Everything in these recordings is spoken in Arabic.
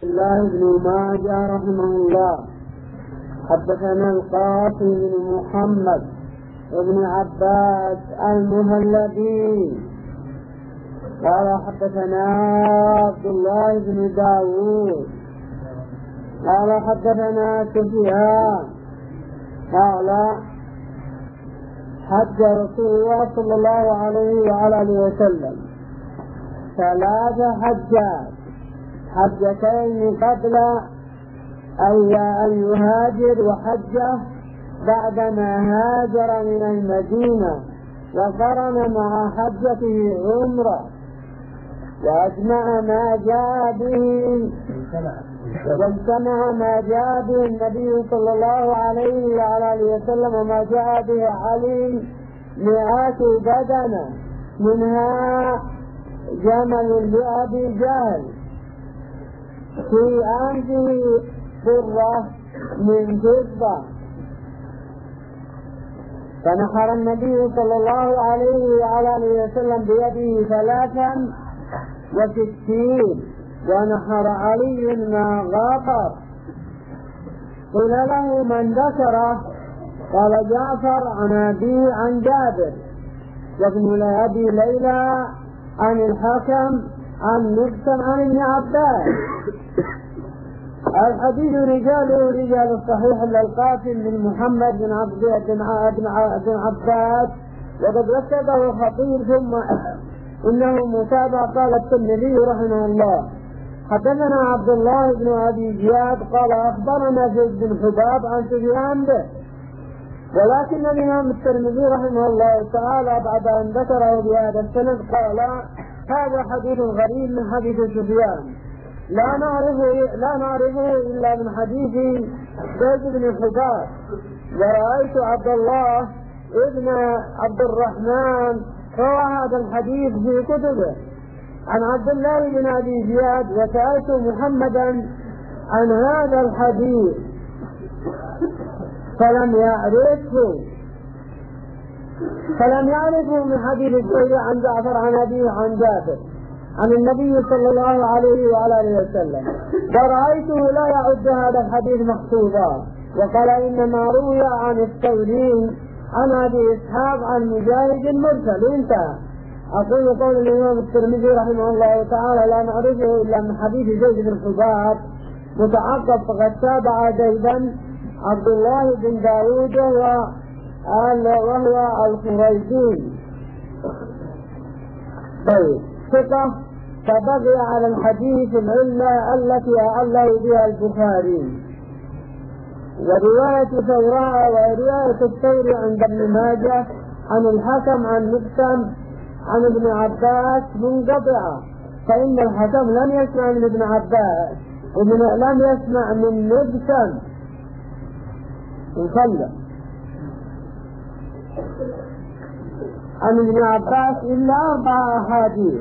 الله بن ماجه رحمه الله حدثنا القاسم بن محمد وابن عباس المهلبي قال حدثنا عبد الله بن داود قال حدثنا سفيان قال حج رسول الله صلى الله عليه وعلى اله وسلم 3 حجات، حجتين قبل أن يهاجر وحجة بعدما هاجر من المدينة، وقرن مع حجته عمرة، واجتمع ما جاء به النبي صلى الله عليه وعلى اله وسلم وما جاء به علي 100 بدنة، منها جمل لأبي جهل في أنفه فرة من فضة، فنحر النبي صلى الله عليه وعلى اله وسلم بيده 63 ونحر علي ما غافر. قيل له من ذكره؟ قال جعفر عن أبي عن جابر، وابن أبي ليلى عن الحكم عن مقسم عن ابن عباس. الحديث رجاله رجال الصحيح للقاسم بن محمد بن عباس، وقد رتبه الخطيب ثم إنه متابع. قال الترمذي رحمه الله حدثنا عبد الله بن أبي زياد قال أخبرنا زيد بن حباب عن سفيان به، ولكن الإمام الترمذي رحمه الله تعالى بعد أن ذكره بهذا السند قال هذا حديث غريب من حديث سفيان لا نعرفه إلا من حديث زيد بن حباب. ورأيت عبد الله ابن عبد الرحمن روى هذا الحديث في كتبه عن عبد الله بن أبي زياد، وسألت محمدا عن هذا الحديث فلم يعرفه من حديث الزهري عن جعفر عن أبيه عن جابر عن النبي صلى الله عليه وعلى اله وسلم، فرأيته لا يعد هذا الحديث محفوظا، وقال إنما روي عن الثوري عن أبي إسحاق عن مجاهد مرسل. انتهى. أقول قول الإمام الترمذي رحمه الله تعالى لا نعرفه إلا من حديث زيد بن حباب متعقب، فقد تابع زيدا عبد الله بن داود وهو الخريجي. طيب ثقة، فبقي على الحديث العلة التي أعله بها البخاري، ورواية ثوراء ورواية الثوري عند ابن ماجه عن الحكم عن مقسم عن ابن عباس منقطعة، فإن الحكم لم يسمع من ابن عباس لم يسمع من مقسم وصلى عن ابن عباس إلا 4 أحاديث.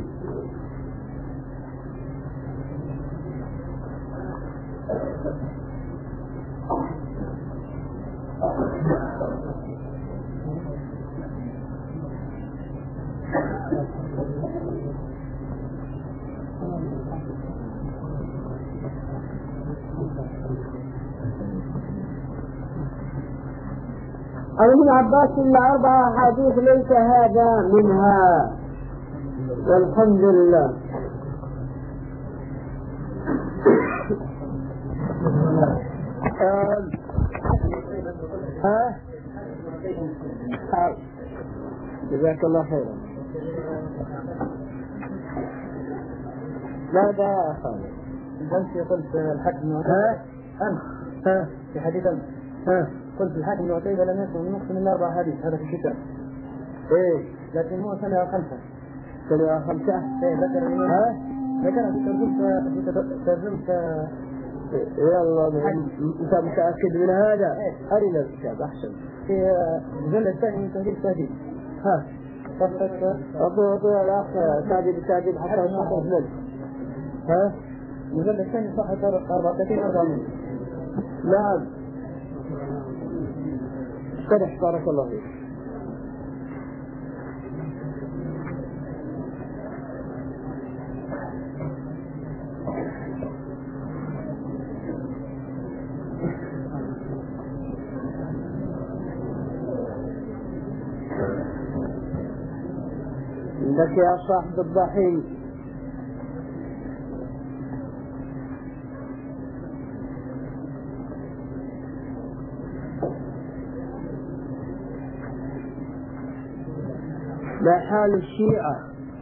عن ابن عباس إلا 4 أحاديث ليس هذا منها، والحمد لله. جزاك الله خيرا. ماذا يا أخواني؟ أنت قلت الحكم في حديث قلت الحاكم بن عتيبة لم يسمع من مقسم إلا 4 حديث، هذا في الكتاب. لكن هو سمع 5. سمع 5. ذكر في ترجمة. يلا أنت متأكد من هذا؟ أرنا الكتاب أحسن. في الجزء الثاني من تهذيب التهذيب. أعطوا الأخ تهذيب حتى يصحح منه. الجزء الثاني صحة 34. نعم. شرح بارك الله فيك. عندك يا صاحب الضحية. ما حال الشيعة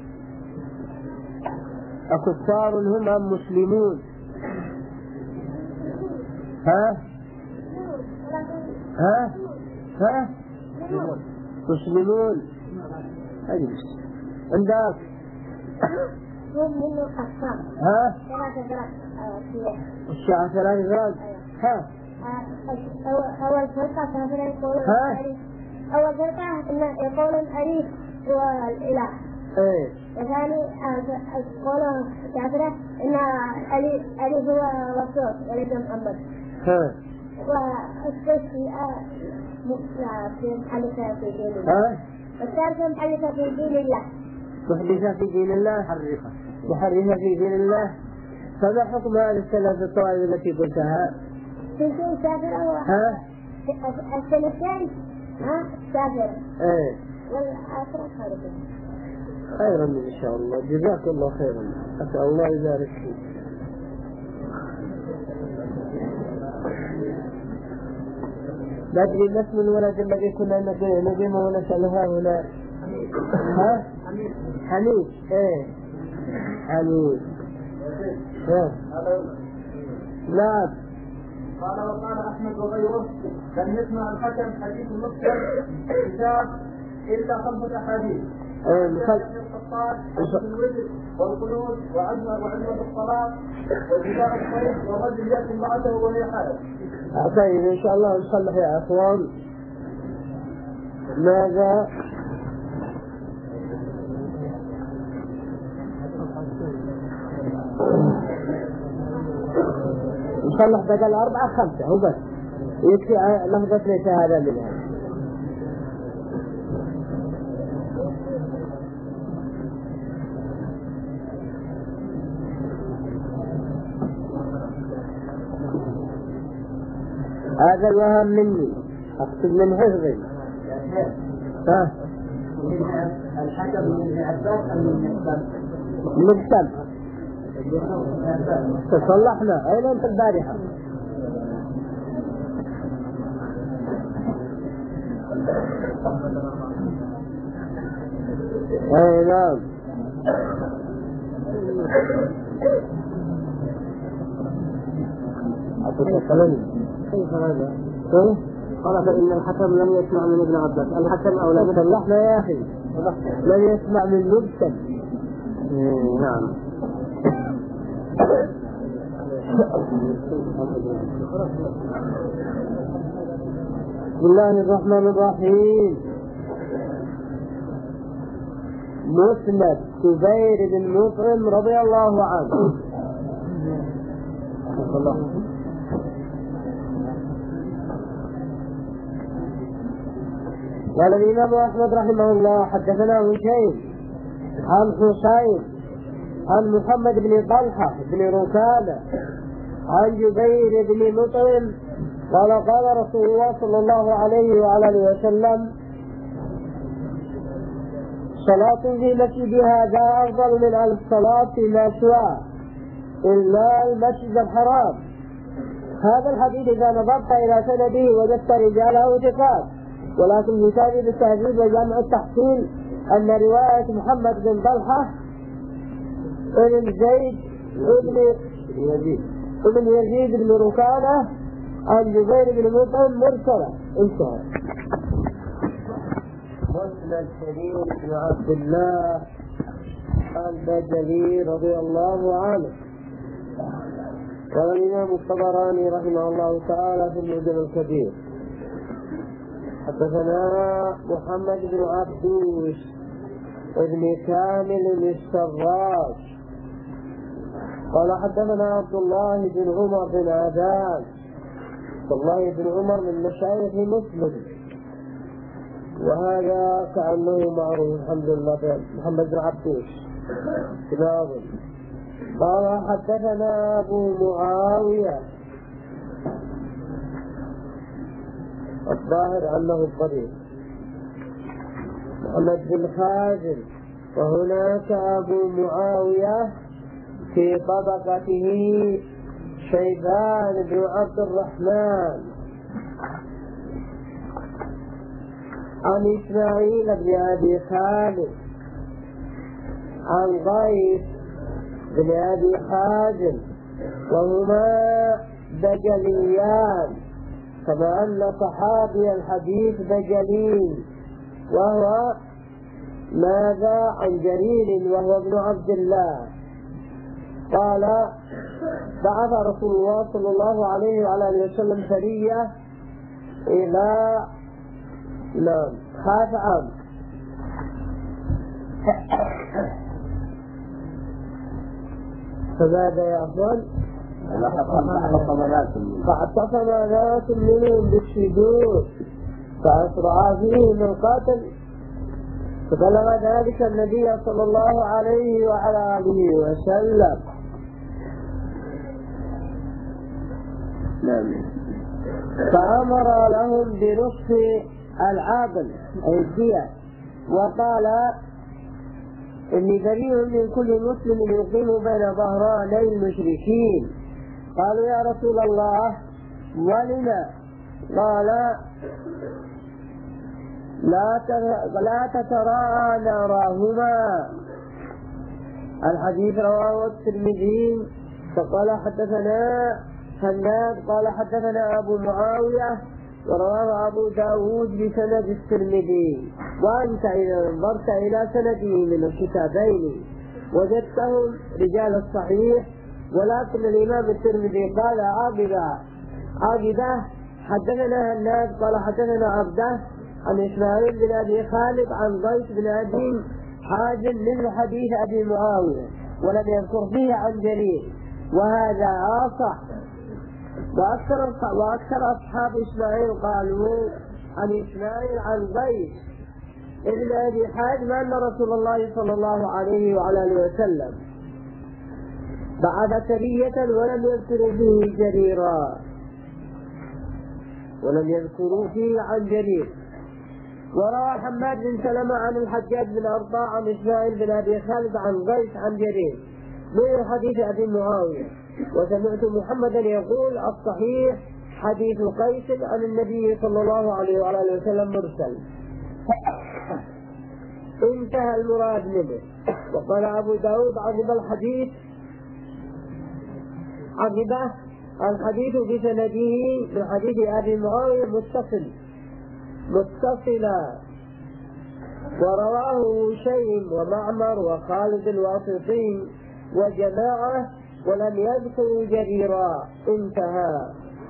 أكفار هم أم مسلمون؟ ها مسلمون. أجلس عندك الشيعة ثلاث فرق. أول فرقة كافرة يقولون أول فرقة يقولون أليف هو الإله. الثاني يقولون كافرة إن أليف هو رسول وليس محمد. والثالثة محدثة في دين الله. والثالثة محدثة في دين الله. محدثة في دين الله. محرفة في دين الله. فما حكم هذه الثلاث الطوائف التي قلتها؟ تنسون كافرة الثلاثين كافرة. والآخرة خالدة. خيرا إن شاء الله. جزاك الله خيرا. أسأل الله يبارك فيك. ما أدري ما اسم الولد الذي كنا نقيمه ونسألها هنا. حميد. حميد. نعم. قال وقال أحمد وغيره لم يسمع الحكم حديث مسلم كتاب إلا 5 أحاديث. الخطاب والوزر والقنوت وعزمة الصلاة وجزاء الصيف والرجل يأتي امرأته وهي حائض. طيب إن شاء الله نصلح يا أخوان. ماذا نصلح بدل 4 5 هو بس يكفي لفظة ليس هذا منها. هذا الوهم مني أقصد من حفظي. الحكم من عباس أم من مكتب تصلحنا. أين أنت البارحة؟ أي نعم. كيف هذا؟ قال فإن الحكم لم يسمع من ابن عباس. الحكم أو لا تصلحنا يا أخي. لم يسمع من مبتل. نعم. بسم الله الرحمن الرحيم. مسند زبير بن مطعم رضي الله عنه. قال الإمام أحمد رحمه الله حدثنا هشيم عن حسين عن محمد بن طلحة بن ركانة عن جبير بن مطعم قال قال رسول الله صلى الله عليه وعلى اله وسلم صلاة في مسجد هذا أفضل من 1000 صلاة فيما سواه إلا المسجد الحرام. هذا الحديث إذا نظرت إلى سنده وجدت رجاله ثقات، ولكن في تهذيب التهذيب وجامع التحصيل أن رواية محمد بن طلحة ابن زيد ابن يزيد بن ركانة عن جبير بن مطعم مرسلة. انتهى. مسند سليم بن عبد الله البجلي رضي الله عنه. قال الإمام الطبراني رحمه الله تعالى في المعجم الكبير حدثنا محمد بن عبدوش ابن كامل السراج قال حدثنا عبد الله بن عمر بن عباس. عبد الله بن عمر من مشايخ مسلم، وهذا كأنه معروف الحمد لله. محمد بن عبدوش بن عظم قال حدثنا أبو معاوية الظاهر أنه الطريق محمد بن خازم وهناك أبو معاوية في طبقته شيبان بن عبد الرحمن عن إسماعيل بن أبي خالد عن قيس بن أبي حازم، وهما بجليان، كما أن صحابي الحديث بجلي، وهو ماذا عن جرير وهو ابن عبد الله قال: بعث رسول الله صلى الله عليه وعلى اله وسلم سرية إلى خافعان، فماذا يفعل؟ فاعتصم ناس منهم بالشذوذ فأسرع فيهم القتل، فبلغ ذلك النبي صلى الله عليه وعلى آله وسلم. فأمر لهم بنصف العقل أي الدية، وقال: إني بريء من كل مسلم يقيم بين ظهراني المشركين. قالوا: يا رسول الله ولنا؟ قال: لا تتراءى ناراهما. الحديث رواه الترمذي. فقال: حدثنا هناد قال: حدثنا أبو معاوية، ورواه أبو داود بسند الترمذي. وأنت إذا نظرت إلى سنده من الكتابين وجدتهم رجال الصحيح، ولكن الإمام الترمذي قال عابدة حدثنا هناد قال: حدثنا عبده عن إسماعيل بن أبي خالد عن قيس بن أبي حازم من حديث أبي معاوية، ولم يذكر فيه عن جرير، وهذا أصح. وأكثر أصحاب إسماعيل قالوا عن إسماعيل عن قيس ابن أبي حازم أن رسول الله صلى الله عليه وعلى آله وسلم بعث سرية ولم يذكروا فيه جريرا، ولم يذكروا فيه عن جرير. وروى حماد بن سلمة عن الحجاج بن أرطاع عن إسماعيل بن أبي خالد عن قيس عن جرير من حديث أبي معاوية. وسمعت محمدا يقول: الصحيح حديث قيس عن النبي صلى الله عليه وعلى آله وسلم مرسل. انتهى المراد منه. وقال أبو داود: عقب الحديث بسنده من حديث أبي معاوية متصلا، ورواه هشيم ومعمر وخالد الواسطي وجماعة ولم يذكروا جريرا. انتهى.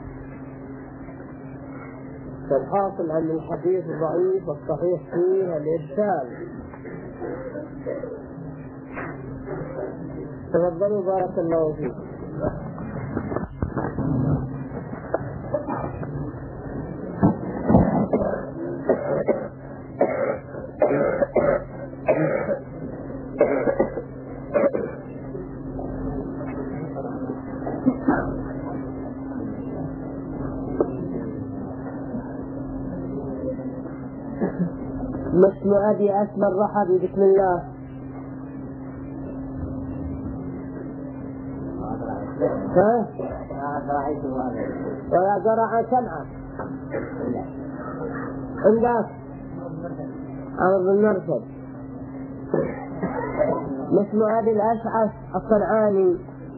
فالحاصل أن الحديث ضعيف، والصحيح فيه الإرسال. تفضلوا بارك الله فيكم. اسم أبي أسمى الرحبي. بسم الله. ولا زرع سمعة عندك عرض المرصد. اسم أبي الأشعث الصنعاني.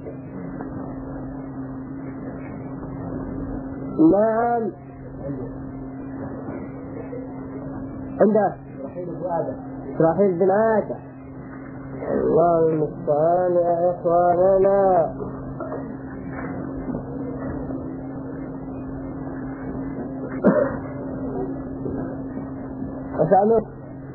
نعم عندك إسرائيل بن آدم. الله المستعان يا إخواننا. أسألك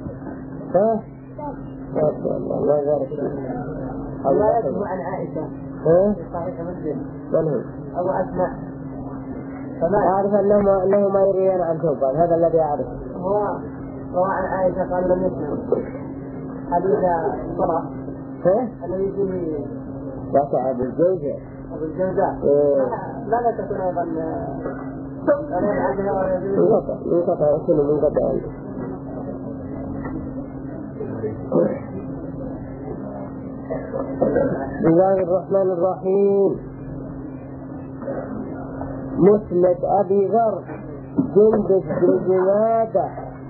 الله يبارك فيك. الله يسمع عن عائشة في صحيح مسلم أبو أسماء، فما أعرف أنه ما يريد عن ثوبان، هذا الذي أعرفه. هو عن عائشة قال لم يسمع حديث صلاة الذي يجي وقع أبو الجوزاء. لا تكون أيضا يقطع يكون من قطع. بسم الله الرحمن الرحيم. مسند أبي ذر جندب بن جنادة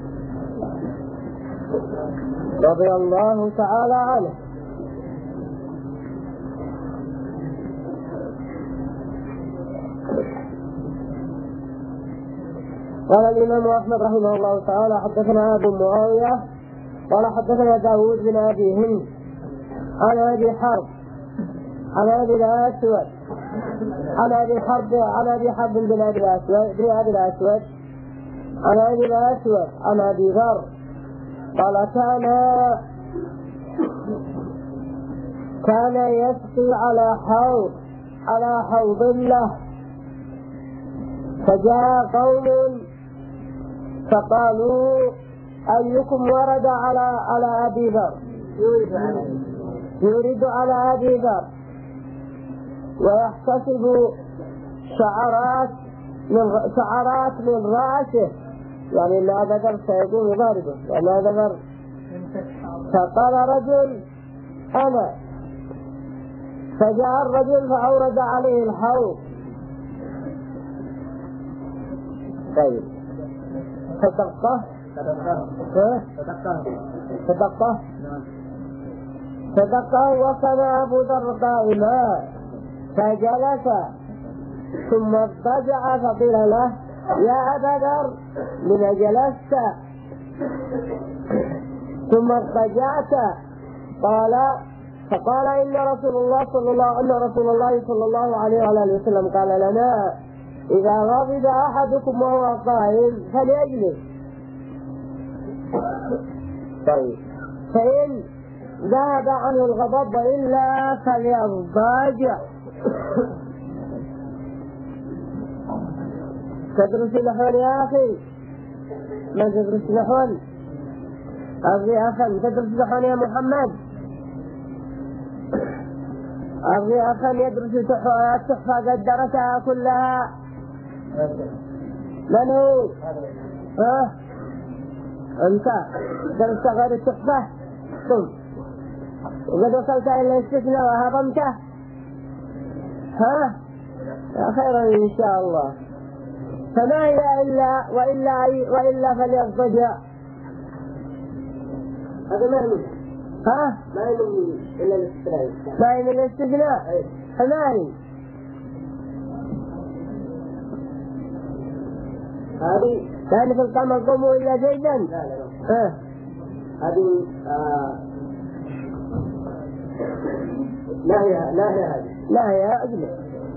رضي الله تعالى عنه. قال الإمام أحمد رحمه الله تعالى حدثنا أبو معاوية قال حدثنا داود بن أبي هند عن أبي حرب عن أبي الأسود عن أبي حرب بن أبي الأسود عن أبي الأسود عن أبي ذر قال كان يسقي على حوض له، فجاء قوم فقالوا أيكم ورد على أبي ذر، يريد على أبي ذر ويحتسب شعرات من رأسه، يعني إن هذا ذر سيكون ضاربه لأن هذا ذر. فقال رجل أنا، فجاء الرجل فأورد عليه الحوض. طيب فدقه وكان أبو ذر قائما فجلس ثم اضطجع فقيل له يا أبا ذر لم جلست ثم اضطجعت؟ فقال إن رسول الله صلى الله عليه وآله وسلم قال لنا إذا غضب أحدكم وهو قائم فليجلس. طيب فإن ذهب عنه الغضب وإلا فليضطجع. تدرس نحو يا أخي؟ ما تدرس نحو؟ أبغي أخا تدرس نحو يا محمد؟ أبغي أخا يدرس التحفة قد درسها كلها. من هو؟ أنت درست غير التحفة؟ قم وقد وصلت إلى الاستثناء وهضمته؟ خيرا إن شاء الله. فما هي وإلا فليضطجع. هذا ما يمين ما يمين إلا الاستثناء. ما يمين الاستثناء. فما هي هذه؟ يعني في القمر قوموا إلا زيدا. لا هذه لا هي أجمل.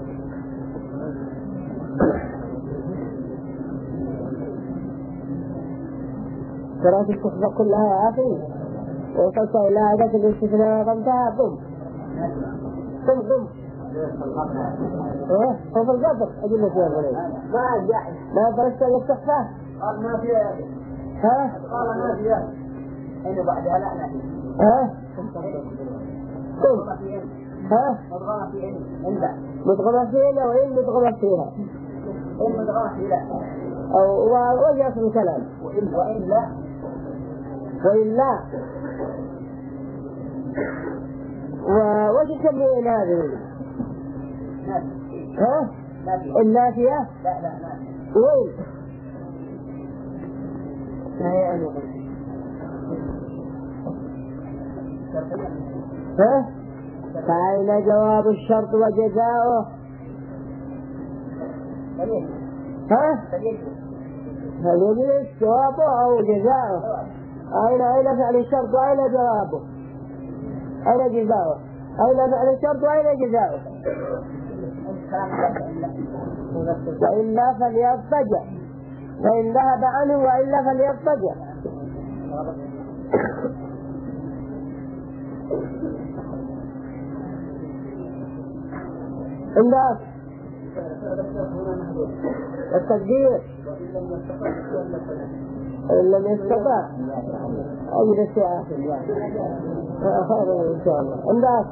قرأت التحفة كلها يا أخي وصلت إلى عدد الاستثناء وضمتها. قم هو في القدر أجل فيها الغنين ما درست التحفة؟ قال ما فيها يا أخي. قال ما فيها أين بعدها لا نحن مدغمة فيها وإن مدغمة فيها أو وجه في الكلام وإلا وجه تبرئ هذه النافية وين فأين جواب الشرط وجزاؤه؟ هل يجلس جوابه أو جزاؤه؟ أين فعل الشرط وأين جوابه؟ أين جزاؤه؟ أين فعل الشرط وأين جزاؤه؟ وإلا فليضطجع، فإن ذهب عنه وإلا فليضطجع. الناس التقدير إن لم يستطع أجلس يا أخي خير إن شاء الله. الناس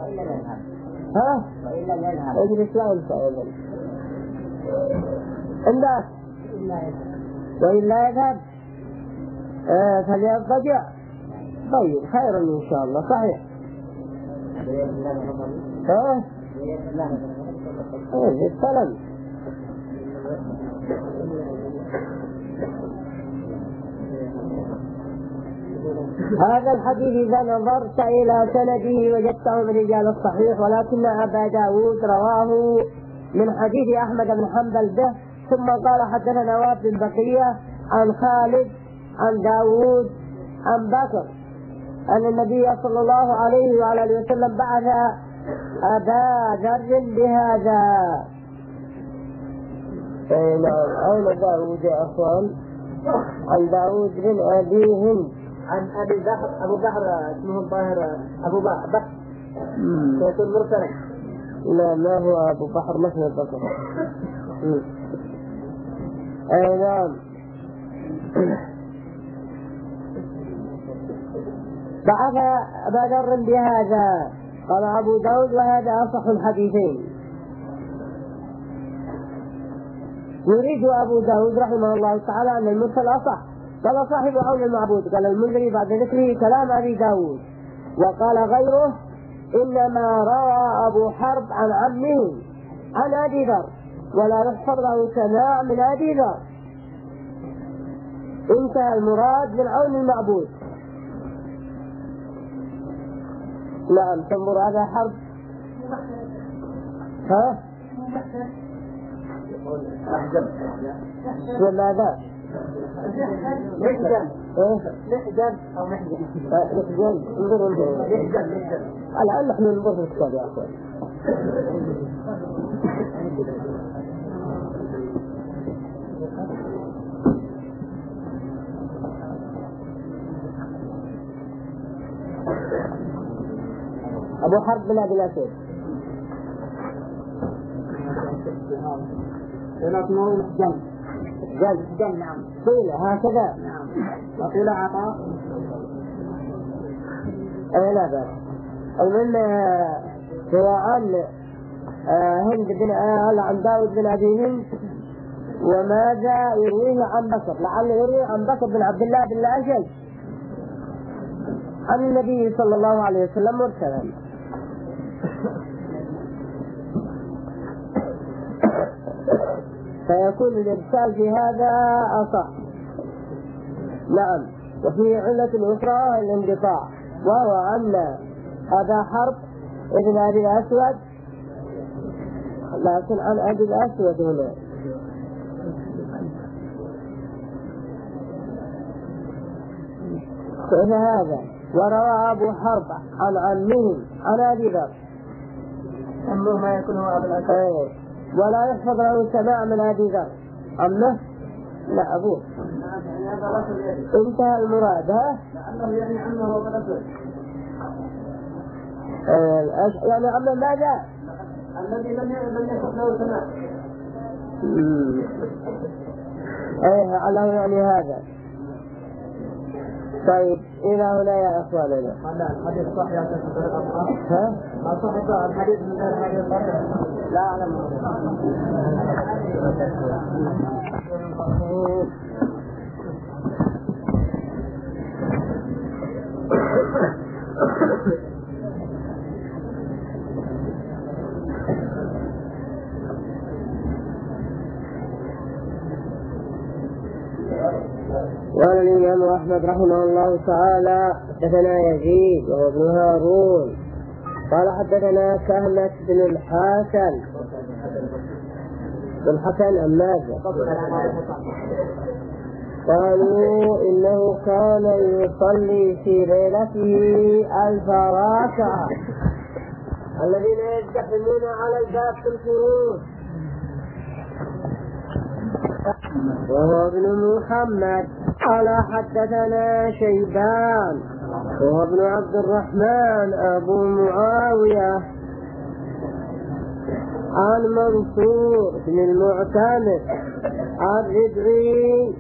اجلس لا ينفع الناس وإلا يذهب فليضطجع. طيب خير إن شاء الله. صحيح ها؟ السلام. هذا الحديث إذا نظرت إلى سنده وجدته من رجال الصحيح، ولكن أبا داود رواه من حديث أحمد بن حنبل به، ثم قال حدثنا وابن البقية عن خالد عن داود عن بكر أن النبي صلى الله عليه وعلى آله وسلم بعث أبا ذر بهذا. أين داود يا أخوان؟ عن داود بن أبي هند عن أبي بكر، أبو بكر اسمه الظاهر أبو بكر يكون مرسلا. لا، ما هو أبو بكر، ما اسمه بكر. أي نعم. بعث أبا ذر بهذا. قال أبو داود وهذا أصح الحديثين. يريد أبو داود رحمه الله تعالى أن المرسل أصح. قال صاحب عون المعبود، قال المنذري بعد ذكره كلام أبي داود، وقال غيره إنما روى أبو حرب عن عمه عن أبي ذر ولا يحفظ له سماع من أبي ذر. انتهى المراد من عون المعبود. نعم. تنظر هذا حرب. ها؟ وماذا؟ محجن. محجن أو محجن. محجن. انظروا الآن نحن ننظر في الكتاب يا أخوان. أبو حرب بن أبي الأسود. اسمه محجن. محجن. نعم. طيلة هكذا. نعم. وقيل عطاء. لا بأس. المهم هو عن هند بن عن داود بن أبي هند، وماذا يرويه عن بكر؟ لعل يروي عن بكر بن عبد الله بن الأشج عن النبي صلى الله عليه وسلم مرسلا. فيكون الإرسال في هذا أصح. نعم. وفي علة أخرى الانقطاع، وهو أن أبا حرب ابن أبي الأسود، لكن عن أبي الأسود هنا هذا. وروى أبو حرب عن عمه عن أبي ذر، أمه ما يكون هو أبو الأسود، ولا يحفظ له سماع من أبي ذر. عمه لا أبوه. انتهى المراد. ها؟ لأنه يعني عمه أبو الأسود. يعني عمه ماذا؟ الذي لم يحفظ له سماع. على يعني هذا. طيب إلى هنا يا أخواننا. الحديث صحيح يا شيخ. ها؟ ما صحيح الحديث من غير هذه الصحيح. لا أعلم. قال الإمام أحمد رحمه الله تعالى حدثنا يزيد وهو ابن هارون قال حدثنا كهمة بن الحسن عن ماذا؟ قالوا إنه كان يصلي في ليلته 1000 ركعة. الذين يزدحمون على الباب في الخروج. وهو ابن محمد قال حدثنا شيبان وهو ابن عبد الرحمن أبو معاوية عن منصور بن المعتمد عن ربعي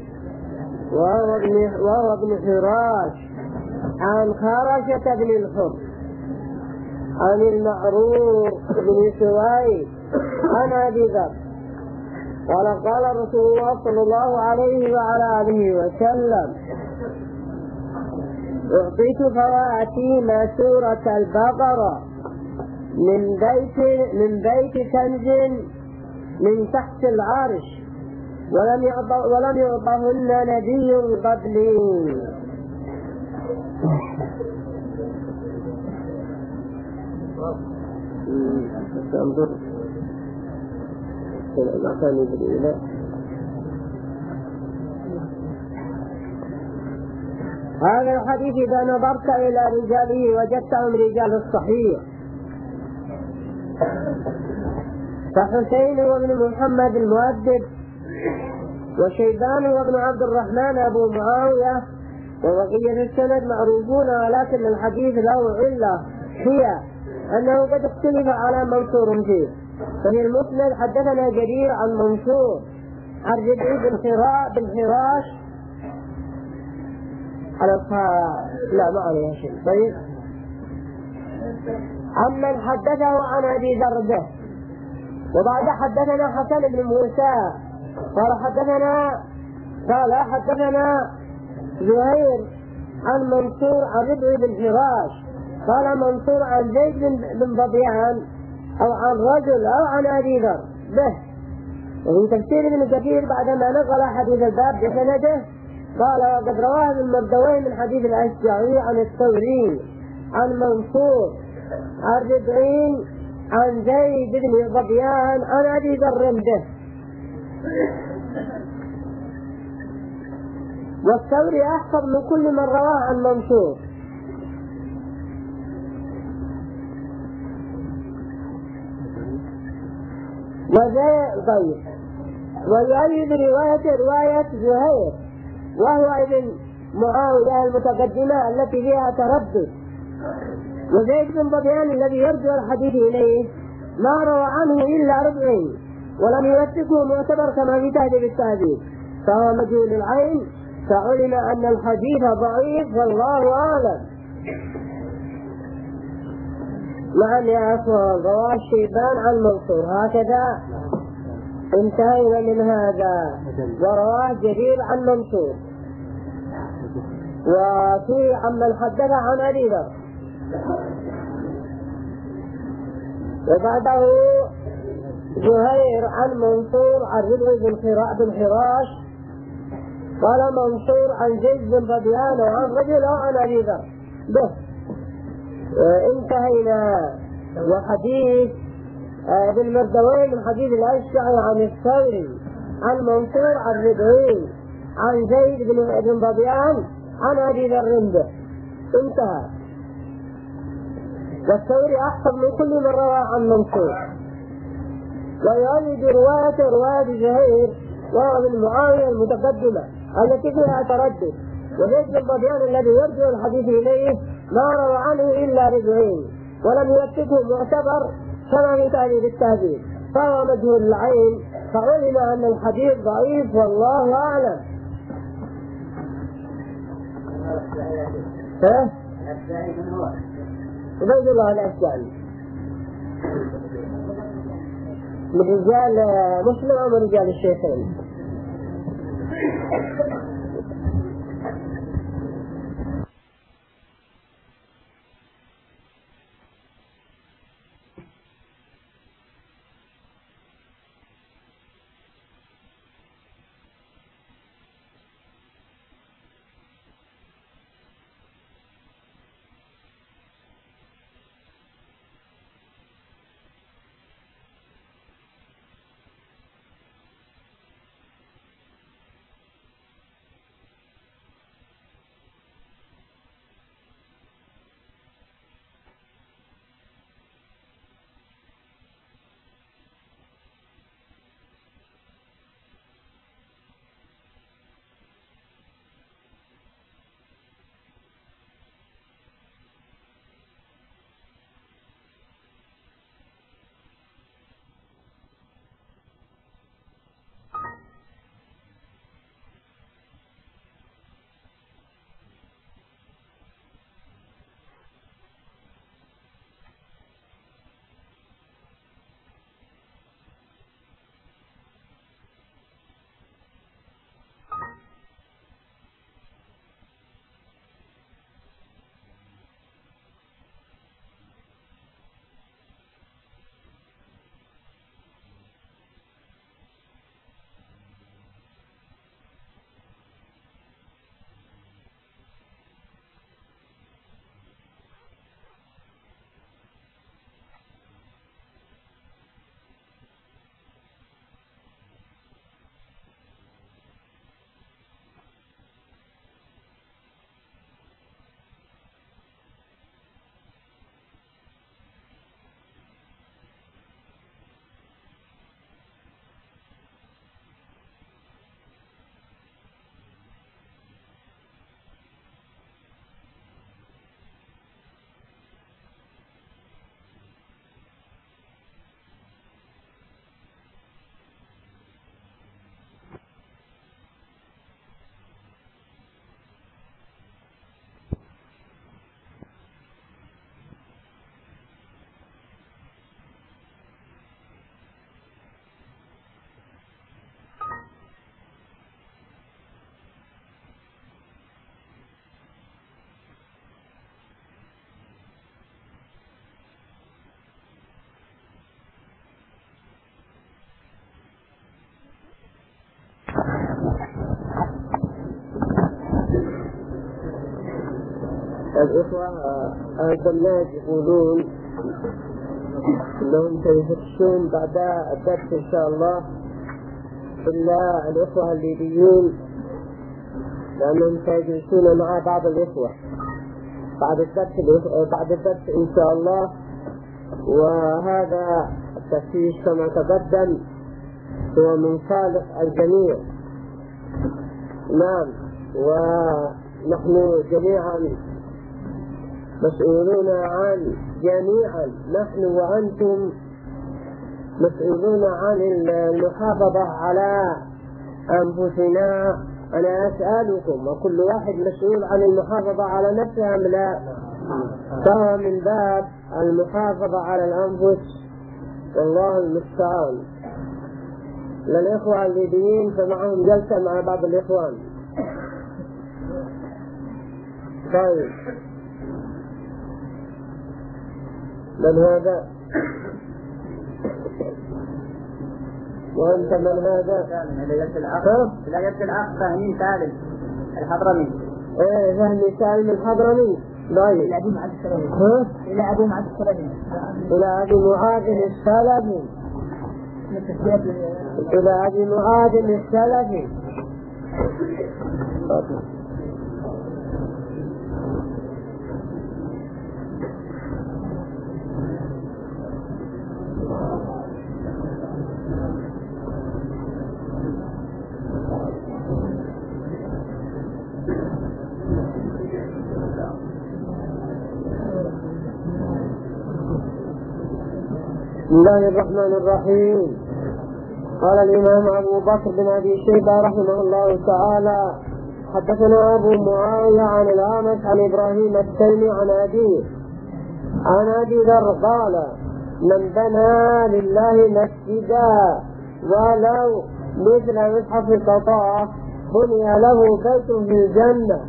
وهو ابن حراش عن خرشة بن الحر عن المعرور بن سويد عن أبي ذر قال رسول الله صلى الله عليه وعلى آله وسلم أعطيت خواتيم سورة البقرة من بيت كنز من تحت العرش، ولم يعطهن نبي قبلي. هذا الحديث إذا نظرت إلى رجاله وجدتهم رجال الصحيح، فحسين وابن محمد المؤدب، وشيبان وابن عبد الرحمن أبو معاوية، وبقية السند معروفون، ولكن الحديث له علة هي أنه قد اختلف على منصور فيه. ففي المسند حدثنا جرير عن منصور عن ربعي بن حراش لا ما عليها شيء. طيب، عمن حدثه عن أبي ذر به. وبعد حدثنا حسن بن موسى قال حدثنا زهير عن منصور عن ربعي بن حراش قال منصور عن زيد بن ضبيان أو عن رجل أو عن أبي ذر به. وفي تفسير ابن كثير بعدما نقل حديث الباب بسنده قال وقد رواه ابن مردويه من حديث الأشجعي عن الثوري عن منصور عن ربعي عن زيد بن ضبيان عن أبي ذر به. والثوري أحفظ من كل من رواه عن منصور. طيب، ويؤيد رواية زهير وهو ابن معاوية المتقدمة التي فيها تردد. وزيد بن ضبيان الذي يرجع الحديث إليه ما روى عنه إلا ربعين ولم يوثقه معتبر كما في تهذيب التهذيب، فهو مجهول العين، فعلم أن الحديث ضعيف والله أعلم. نعم يا أخوان، رواه شيبان عن منصور هكذا انتهينا من هذا. ورواه جرير عن منصور، وفي عمن حدث عن أبي ذر. وبعده زهير عن منصور عن ربعي بن حراش قال منصور عن زيد بن ضبيان وعن رجل عن أبي ذر به. انتهينا. وحديث ابن مردويه من حديث الأشجعي عن الثوري عن منصور عن ربعي عن زيد بن ضبيان عن أبي ذر به انتهى. والثوري أحفظ من كل من روى عن منصور. ويؤيد رواية زهير وهو من معاوية المتقدمة التي فيها تردد. وزيد بن ضبيان الذي يرجع الحديث إليه ما روى عنه إلا ربعين ولم يوثقه معتبر كما في تهذيب التهذيب، فهو مجهول العين، فعلم أن الحديث ضعيف والله أعلم. عبيد الله الأشجعي من رجال مسلم أو من رجال الشيخين؟ الإخوة البنات يقولون أنهم سيفتشون بعد الدرس إن شاء الله إلا الإخوة الليبيين، لأنهم سيجلسون مع بعض الإخوة بعد الدرس إن شاء الله. وهذا التفتيش كما تقدم هو من صالح الجميع. نعم، ونحن جميعا مسؤولون نحن وأنتم مسؤولون عن المحافظة على أنفسنا. أنا أسألكم، وكل واحد مسؤول عن المحافظة على نفسه أم لا؟ فهو من باب المحافظة على الأنفس، والله المستعان. للإخوة الليبيين فمعهم جلسة مع بعض الإخوان. طيب، من هذا؟ وأنت من هذا؟ لقيت الأخ فهمي سالم الحضرمي. إيه، فهمي سالم الحضرمي. طيب، إلى أبي معاذ السلفي. إلى أبي معاذ السلفي. إلى أبي معاذ السلفي. بسم الله الرحمن الرحيم. قال الإمام أبو بكر بن أبي شيبة رحمه الله تعالى: حدثنا أبو معاوية عن الأعمش عن إبراهيم التيمي عن أبي ذر قال: من بنى لله مسجدا ولو مثل مصحف قطاع بني له بيت في الجنة.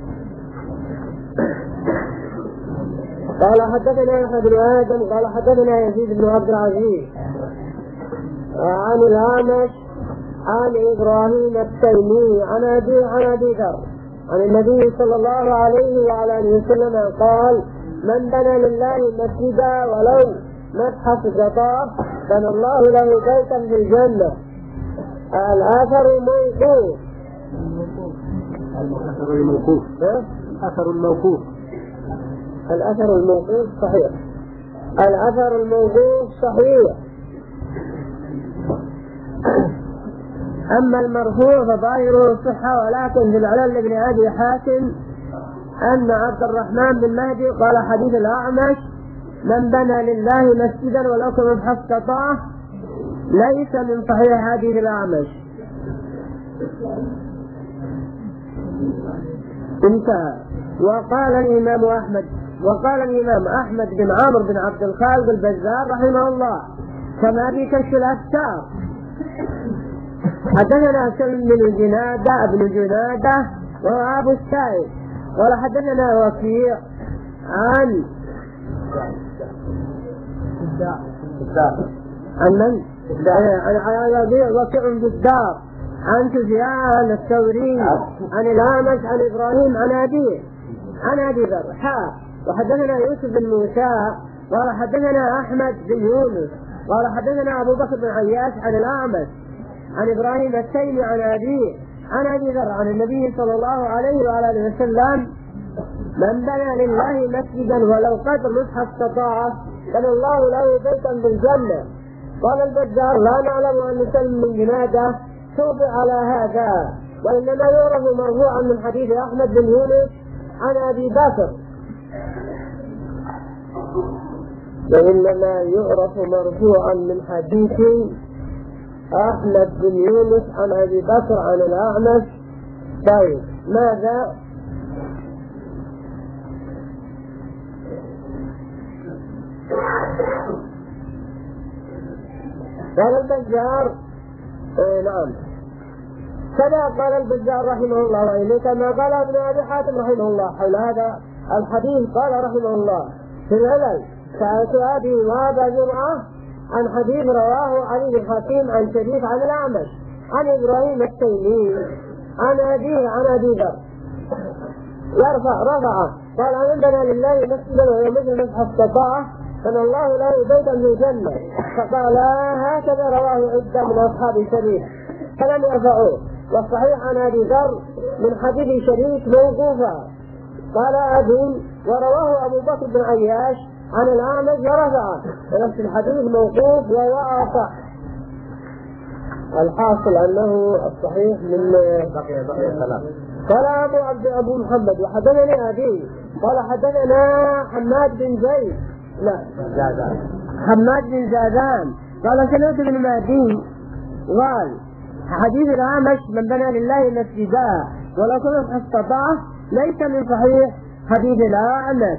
قال حدثنا يحيى بن آدم قال حدثنا يزيد بن عبد العزيز عن الأعمش عن إبراهيم التيمي عن أبي ذر عن النبي صلى الله عليه وعلى آله وسلم قال: من بنى لله مسجدا ولو مصحف قطاع بنى الله له بيتا في الجنة. الأثر الموقوف صحيح. الأثر الموقوف صحيح. أما المرفوع فظاهره الصحة، ولكن في العلل لابن أبي حاتم أن عبد الرحمن بن مهدي قال حديث الأعمش: من بنى لله مسجدا ولو كمصحف قطاع ليس من صحيح حديث الأعمش. انتهى. وقال الإمام أحمد بن عمرو بن عبد الخالق البزار رحمه الله كما في كشف الأستار: حدثنا سلم بن جنادة وهو أبو السائب قال حدثنا وكيع عن وكيع بالدار عن سفيان الثوري عن الأعمش عن إبراهيم عن أبي ذر. وحدثنا يوسف بن موسى قال حدثنا أحمد بن يونس قال حدثنا أبو بكر بن عياش عن الأعمش عن إبراهيم التيمي عن أبي ذر عن النبي صلى الله عليه وعلى آله وسلم: من بنى لله مسجدا ولو قدر مصحف قطاع بنى الله له بيتا في الجنة. قال البزار: لا نعلم أن سلم من جنادة توفي على هذا، وإنما يعرف مرفوعا من حديث أحمد بن يونس عن أبي بكر. وإنما يعرف مرفوعا من حديث أحمد بن يونس عن أبي بكر عن الأعمش. طيب، ماذا؟ قال البزار: نعم، كذا قال البزار رحمه الله، وإليك ما قال ابن أبي حاتم رحمه الله حول هذا الحديث. قال رحمه الله: في العلل: سألت أبي وأبا زرعة عن حديث رواه علي بن حكيم عن شريف عن الأعمش عن إبراهيم التيمي عن أبي ذر رفع قال من بنى لله مسجدا وهو مثل مسح الصفاء بنى الله له بيتا في الجنة. فقال هكذا رواه عدة من أصحاب الشريك فلم يرفعوه. والصحيح عن أبي ذر من حديث شريك موقوفا. قال أبي ورواه أبو بكر بن عياش عن الأعمش ورفعه ونفس الحديث موقوف وهو أصح. الحاصل أنه الصحيح من بقي الكلام. قال أبو محمد وحدثني أبي قال حدثنا حماد بن زيد حماد بن زادان قال سمعت ابن مهدي قال حديث الأعمش من بنى لله مسجدا ولو كان استطاع ليس من صحيح حديث الأعمش.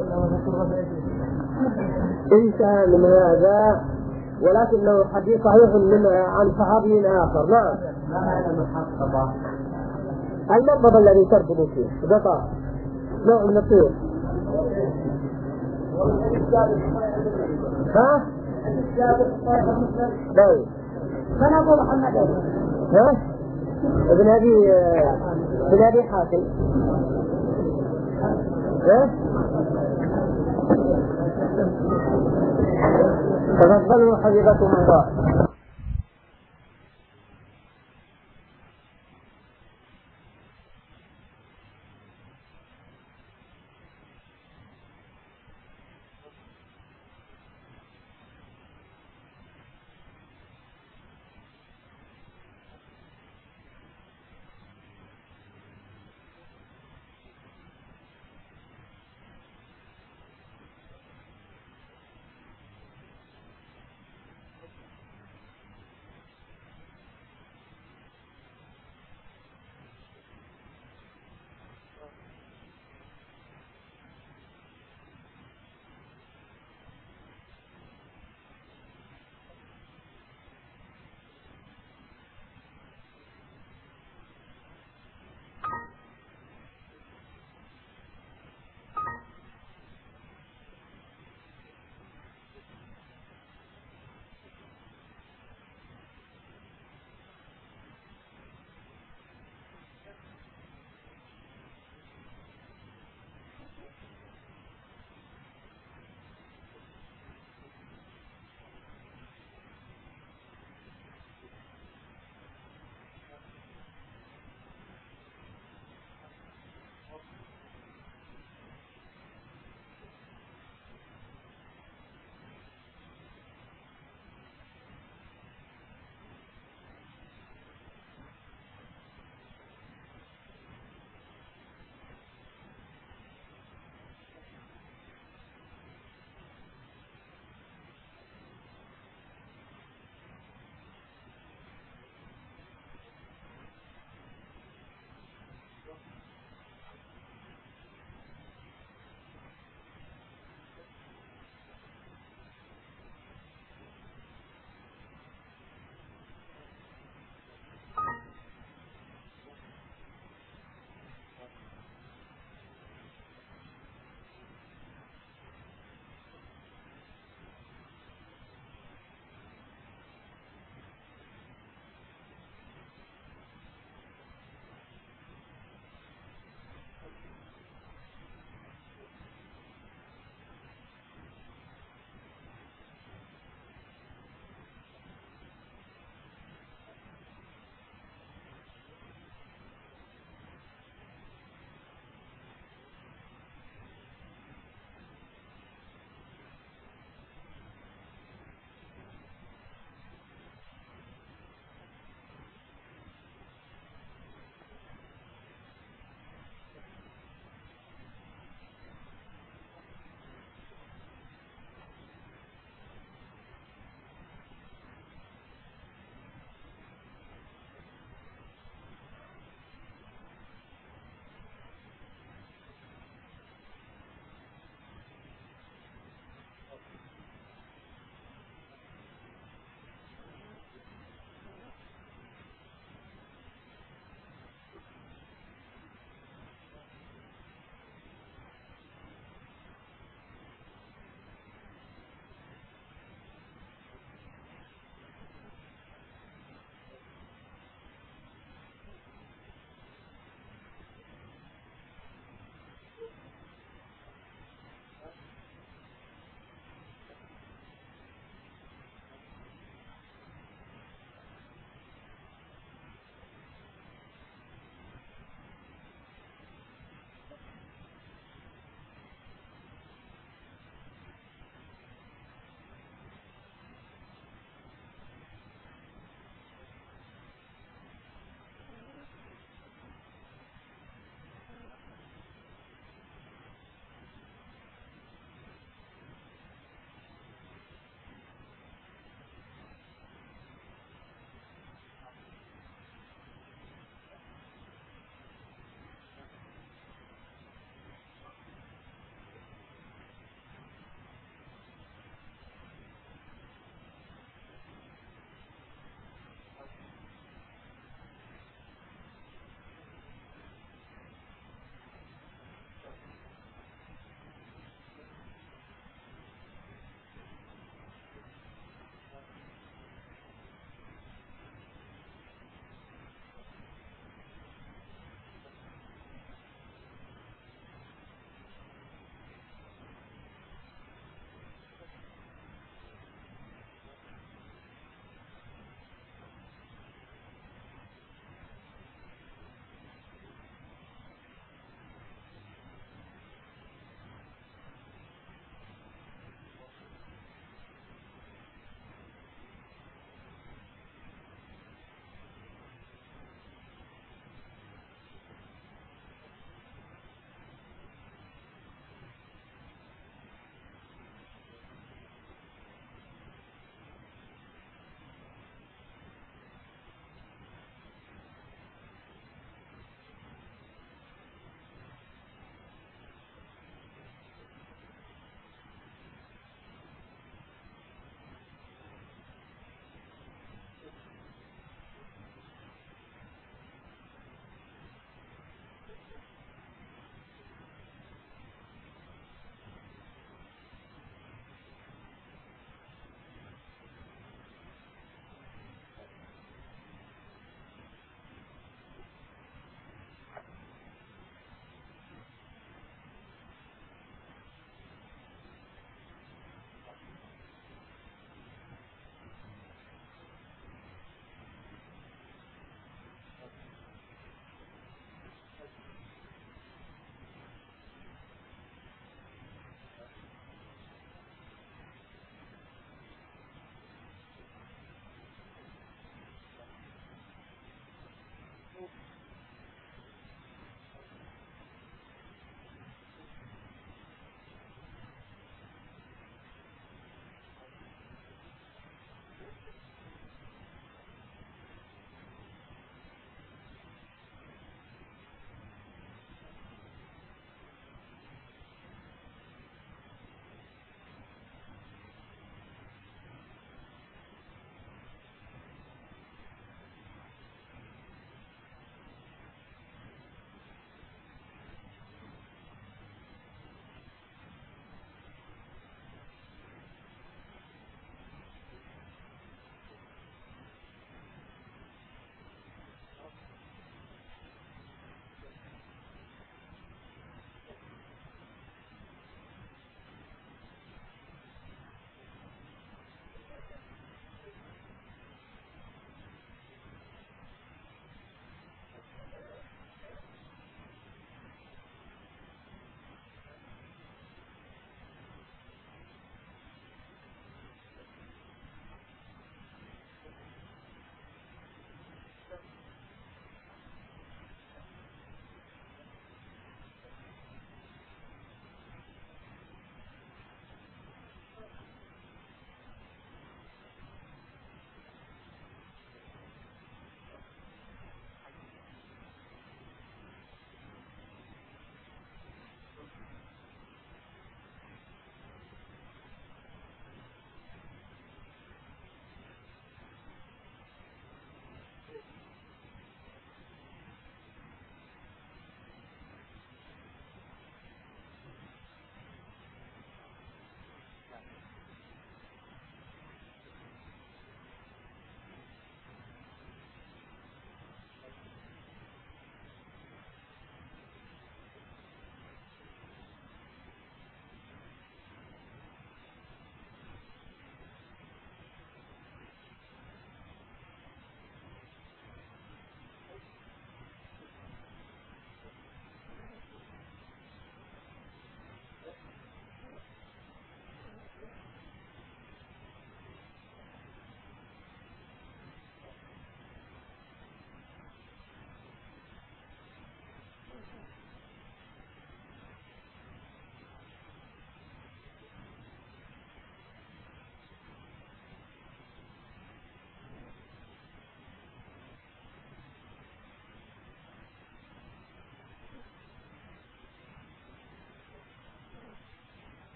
انتهى من هذا ولكنه حديث صحيح عن صحابي آخر. نعم. المربض الذي تربط فيه قطع نوع من الطيور. ها؟ طيب. أنا أبو محمد. ها؟ ابن أبي حاتم. ها؟ تفضلوا حبيبكم الله.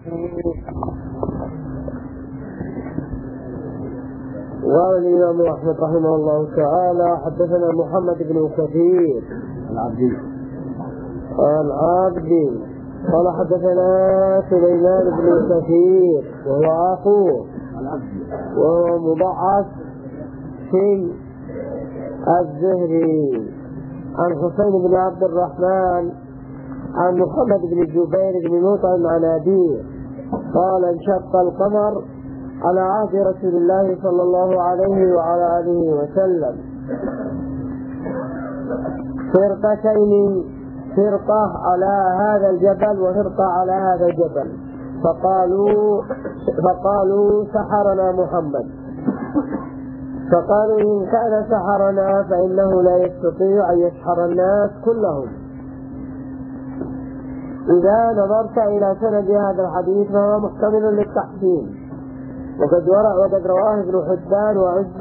قال الإمام أحمد رحمه الله تعالى حدثنا محمد بن كثير العبدي قال حدثنا سليمان بن كثير وهو أخوه وهو مضعف في الزهري عن حسين بن عبد الرحمن عن محمد بن جبير بن مطعم عن أبيه قال انشق القمر على عهد رسول الله صلى الله عليه وعلى آله وسلم فرقتين، فرقة على هذا الجبل وفرقة على هذا الجبل، فقالوا سحرنا محمد، فقالوا إن كان سحرنا فإنه لا يستطيع أن يسحر الناس كلهم. إذا نظرت إلى سند هذا الحديث فهو محتمل للتحسين، وقد رواه ابن حبان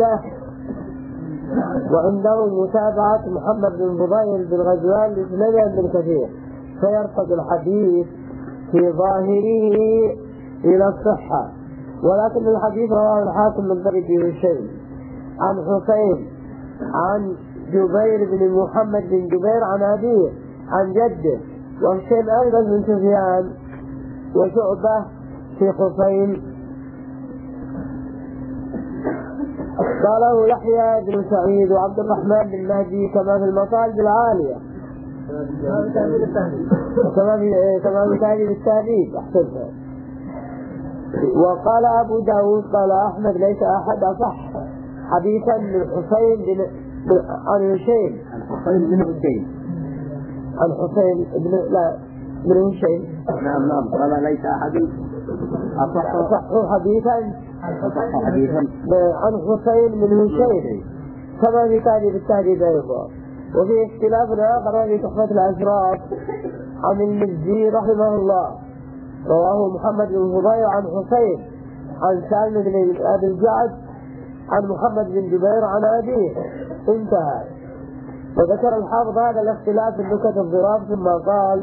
وعنده متابعة محمد بن فضيل بن غزوان لسليمان بن كثير، فيرتقي الحديث في ظاهره إلى الصحة. ولكن الحديث رواه الحاكم من طريق هشيم عن حسين عن جبير بن محمد بن جبير عن أبيه عن جده، وهشيم أيضا من سفيان وشعبة في حسين. قاله يحيى بن سعيد وعبد الرحمن بن مهدي كما في المطالب العالية كما في تهذيب التهذيب أحسنها. وقال أبو داود قال أحمد ليس أحد أصح حديثا من حسين عن هشيم عن حسين بن هشيم. نعم قال ليس أحد أصح حديثا عن حسين بن هشيم كما في تهذيب التهذيب أيضا. وفي اختلاف آخر في تحفة الأشراف عن المزي رحمه الله رواه محمد بن فضيل عن حسين عن سالم بن أبي الجعد عن محمد بن جبير عن أبيه انتهى. وذكر الحافظ هذا الاختلاف في النكت الظراف ثم قال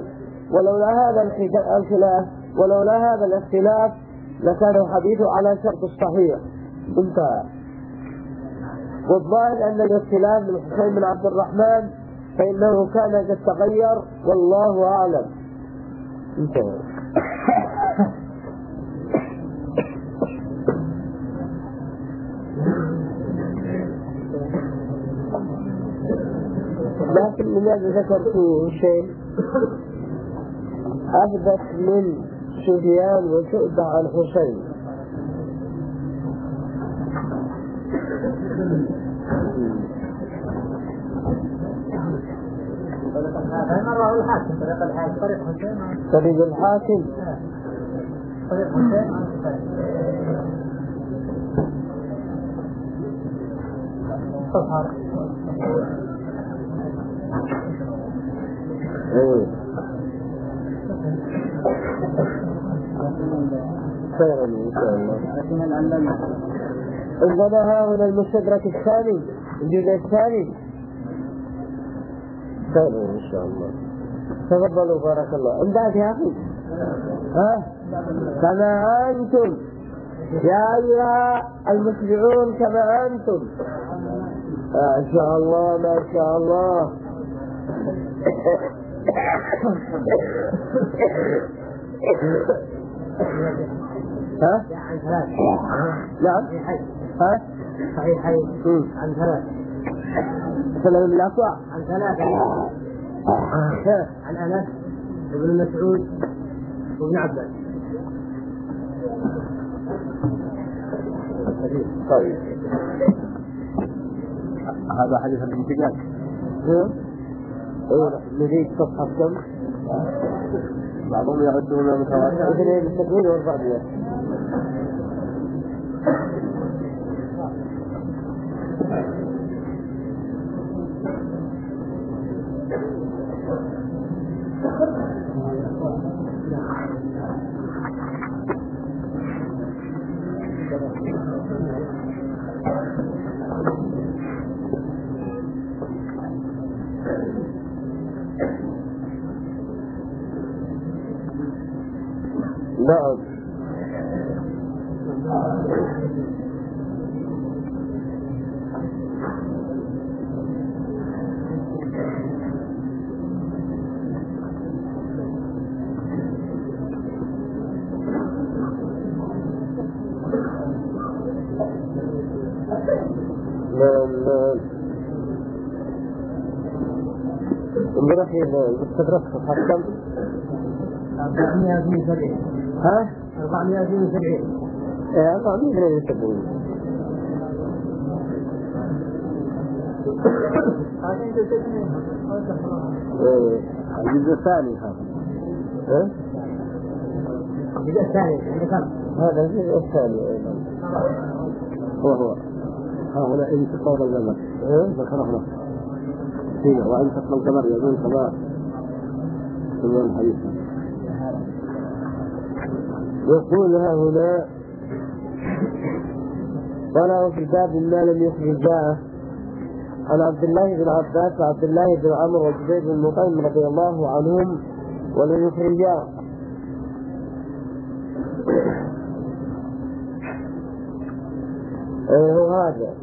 ولولا هذا الاختلاف لكان الحديث على شرط الصحيح انتهى. والظاهر أن الاختلاف من حسين بن عبد الرحمن فإنه كان قد تغير والله أعلم انتهى. لكن لماذا ذكرت شيء أثبت من سفيان وشعبة عن حسين؟ طريق الحاكم خيرا إن شاء الله. عندنا هنا المستدرك الثاني الجزء الثاني خيرا إن شاء الله. تفضلوا بارك الله. عندك يا أخي كما أنتم يا أيها المتبعون كما أنتم ما شاء الله ما شاء الله. نعم صحيحين عن ثلاث سلام الأقوى عن ثلاثة عن أنس وابن مسعود وابن عباس. طيب هذا حديث الانتقال نريد صفحة كم؟ بعضهم يعدون متواتر اثنين التكوين والرابية. نعم عندنا في المستدرك حكم 472. ها؟ 472. 472. الجزء الثاني هذا. ها؟ الجزء الثاني عند كم؟ هذا الجزء الثاني أيضا. وهو هؤلاء إن تقول الجمل ذكره فينا وإن تقل القمر يقول كما سمعون الحديث. يقول هؤلاء قال في الباب ما لم يخرجاه عن عبد الله بن عباس وعبد الله بن عمرو وزبير بن مطعم رضي الله عنهم ولم يخرجاه. هذا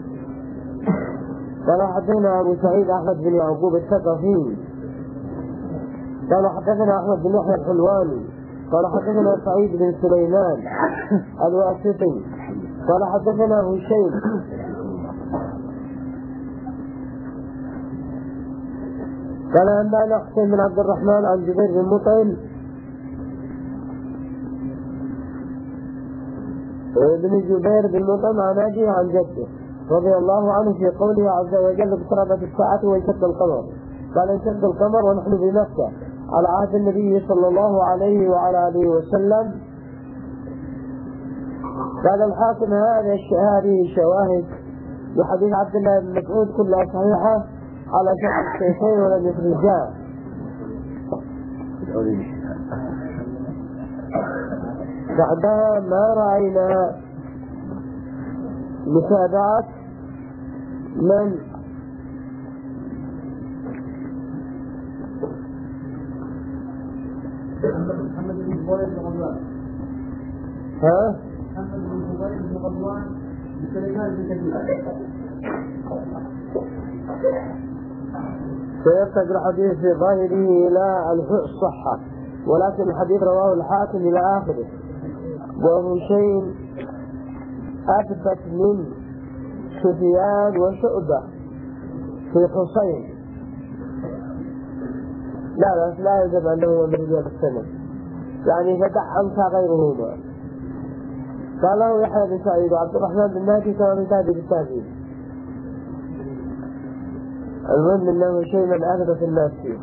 قال حدثنا أبو سعيد أحمد بن يعقوب الثقفي قال حدثنا أحمد بن يحيى الحلواني قال حدثنا سعيد بن سليمان الواسطي قال حدثنا هشيم قال أنبأنا حسين بن عبد الرحمن عن جبير بن مطعم بن جبير بن مطعم عن أبيه عن جده رضي الله عنه في قوله عز وجل اقتربت الساعة وانشق القمر قال انشق القمر ونحن بمكة على عهد النبي صلى الله عليه وعلى آله وسلم. قال الحاكم هذه شواهد لحديث عبد الله بن مسعود كلها صحيحة على شرط الشيخين ولم يخرجاه. بعدها ما رأينا متابعة من محمد بن فضيل بن غزوان. محمد بن فضيل بن غزوان بسليمان بن كثير. سيرتج الحديث في ظاهره إلى الصحة ولكن الحديث رواه الحاكم إلى آخره وهو شيء أثبت من سفيان وشعبة في حسين. لا يجب أنه من رجال السنة يعني فتح أمسى غيرهما. قاله يحيى بن سعيد وعبد الرحمن بن مهدي كما من تابع بالتابعين. المهم أنه شيء من أثبت الناس فيه.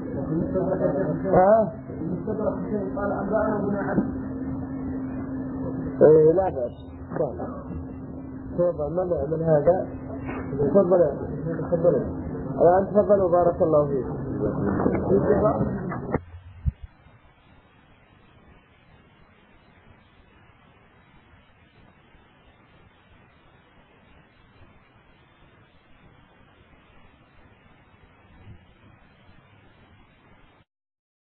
المستدرك حسين قال أنبأنا بن عبد. لا بأس. تفضل من هذا؟ تفضل. الآن تفضلوا بارك الله فيك.